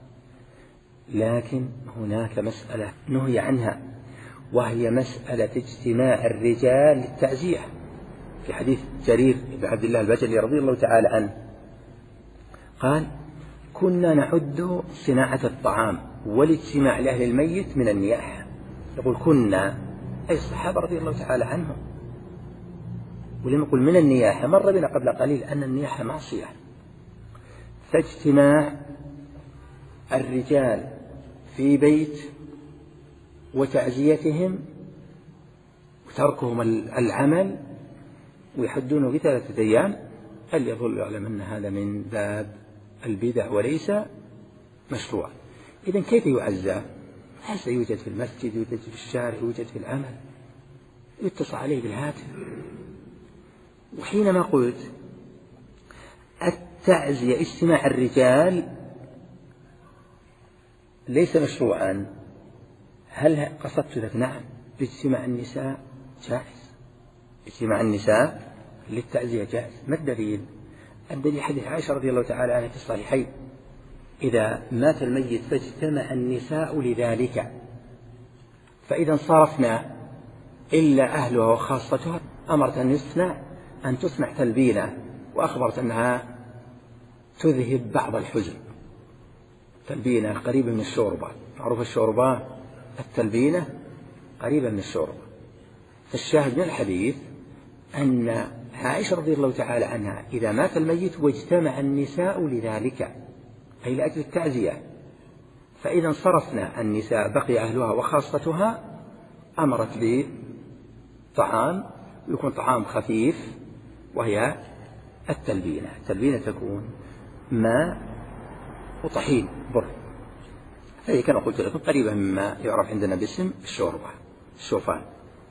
لكن هناك مسألة نهي عنها، وهي مسألة اجتماع الرجال للتعزية. في حديث جرير بن عبد الله البجلي رضي الله تعالى عنه قال: كنا نعد صناعة الطعام والاجتماع لأهل الميت من النياحة. يقول كنا أي الصحابة رضي الله تعالى عنهم. ولما يقول من النياحة مر بنا قبل قليل أن النياحة معصية. فاجتماع الرجال في بيت وتعزيتهم وتركهم العمل ويحدونه بثلاثة أيام، هل يظل يعلم أن هذا من باب البدع وليس مشروع. إذن كيف يعزى؟ هذا يوجد في المسجد، يوجد في الشارع، يوجد في العمل، يتصل عليه بالهاتف. وحينما قلت التعزية اجتماع الرجال ليس مشروعا، هل قصدت لك؟ نعم، باجتماع النساء جائز، اجتماع النساء للتعزية جائز. ما الدليل؟ الدليل حديث عائشة رضي الله تعالى عنها في الصحيحين: إذا مات الميت فاجتمع النساء لذلك، فإذا انصرفنا إلا أهلها وخاصتها أمرت أن يصنع أن تصنع تلبينة، وأخبرت أنها تذهب بعض الحزن. تلبينة قريبة من الشوربة، معروف الشوربة التلبينة قريبة من الشوربة. فالشاهد من الحديث أن عائشة رضي الله تعالى عنها إذا مات الميت واجتمع النساء لذلك أي لأجل التعزية، فإذا انصرفنا النساء بقي أهلها وخاصتها أمرت بطعام يكون طعام خفيف، وهي التلبينة. التلبينة تكون ماء وطحين بر، هذه كما قلت لكم قريبة مما يعرف عندنا باسم الشوربة الشوفان.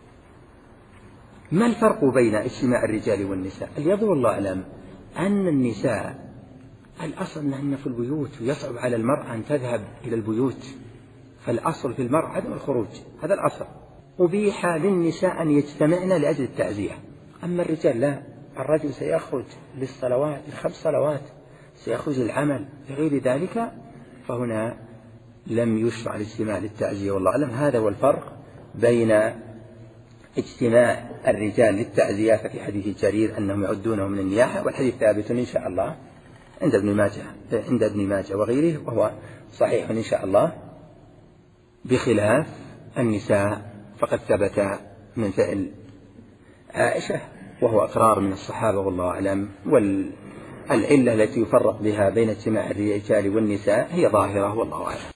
ما الفرق بين اجتماع الرجال والنساء؟ اليظهر الله أعلم أن النساء الأصل أنهن في البيوت، ويصعب على المرأة أن تذهب إلى البيوت، فالأصل في المرأة عدم الخروج، هذا الأصل. أبيح للنساء أن يجتمعن لأجل التعزية. أما الرجال لا، الرجل سيخرج للصلوات الخمس صلوات، سيخرج للعمل لغير ذلك، فهنا لم يشرع الاجتماع للتعزية. والله أعلم. هذا هو الفرق بين اجتماع الرجال للتعزية ففي حديث جرير أنهم يعدونه من النياحة، والحديث ثابت إن شاء الله عند ابن ماجه عند ابن ماجه وغيره، وهو صحيح إن شاء الله، بخلاف النساء فقد ثبت من فعل عائشة وهو أقرار من الصحابة والله أعلم. والعلة التي يفرق بها بين اجتماع الرجال والنساء هي ظاهرة والله أعلم.